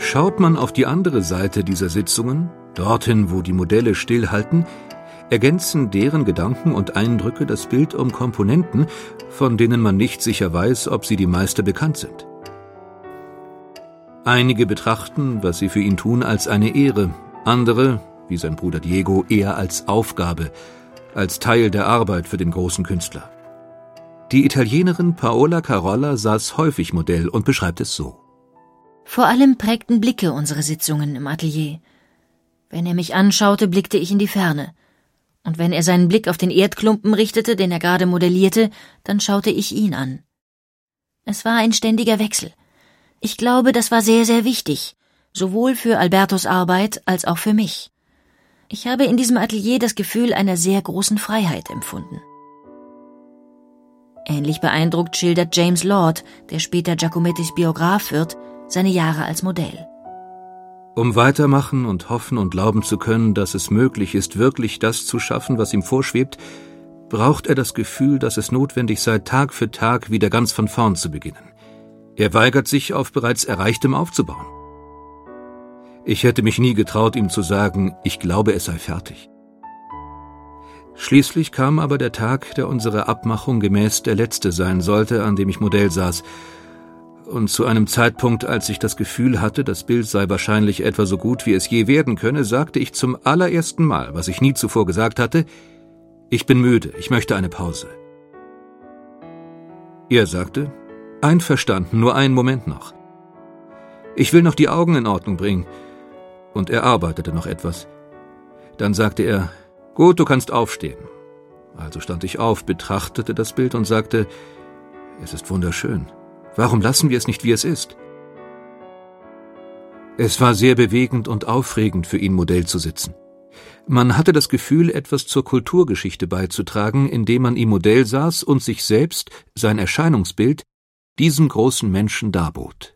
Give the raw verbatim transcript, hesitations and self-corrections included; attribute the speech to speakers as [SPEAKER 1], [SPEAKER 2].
[SPEAKER 1] Schaut man auf die andere Seite dieser Sitzungen, dorthin, wo die Modelle stillhalten, ergänzen deren Gedanken und Eindrücke das Bild um Komponenten, von denen man nicht sicher weiß, ob sie die Meister bekannt sind. Einige betrachten, was sie für ihn tun, als eine Ehre, andere, wie sein Bruder Diego, eher als Aufgabe, als Teil der Arbeit für den großen Künstler. Die Italienerin Paola Carolla saß häufig Modell und beschreibt es so:
[SPEAKER 2] Vor allem prägten Blicke unsere Sitzungen im Atelier. Wenn er mich anschaute, blickte ich in die Ferne. Und wenn er seinen Blick auf den Erdklumpen richtete, den er gerade modellierte, dann schaute ich ihn an. Es war ein ständiger Wechsel. Ich glaube, das war sehr, sehr wichtig, sowohl für Albertos Arbeit als auch für mich. Ich habe in diesem Atelier das Gefühl einer sehr großen Freiheit empfunden. Ähnlich beeindruckt schildert James Lord, der später Giacomettis Biograf wird, seine Jahre als Modell.
[SPEAKER 1] Um weitermachen und hoffen und glauben zu können, dass es möglich ist, wirklich das zu schaffen, was ihm vorschwebt, braucht er das Gefühl, dass es notwendig sei, Tag für Tag wieder ganz von vorn zu beginnen. Er weigert sich, auf bereits Erreichtem aufzubauen. Ich hätte mich nie getraut, ihm zu sagen, ich glaube, es sei fertig. Schließlich kam aber der Tag, der unserer Abmachung gemäß der letzte sein sollte, an dem ich Modell saß. Und zu einem Zeitpunkt, als ich das Gefühl hatte, das Bild sei wahrscheinlich etwa so gut, wie es je werden könne, sagte ich zum allerersten Mal, was ich nie zuvor gesagt hatte: Ich bin müde, ich möchte eine Pause. Er sagte: Einverstanden, nur einen Moment noch. Ich will noch die Augen in Ordnung bringen. Und er arbeitete noch etwas. Dann sagte er: Gut, du kannst aufstehen. Also stand ich auf, betrachtete das Bild und sagte: Es ist wunderschön. Warum lassen wir es nicht, wie es ist? Es war sehr bewegend und aufregend für ihn, Modell zu sitzen. Man hatte das Gefühl, etwas zur Kulturgeschichte beizutragen, indem man ihm Modell saß und sich selbst, sein Erscheinungsbild, diesem großen Menschen darbot.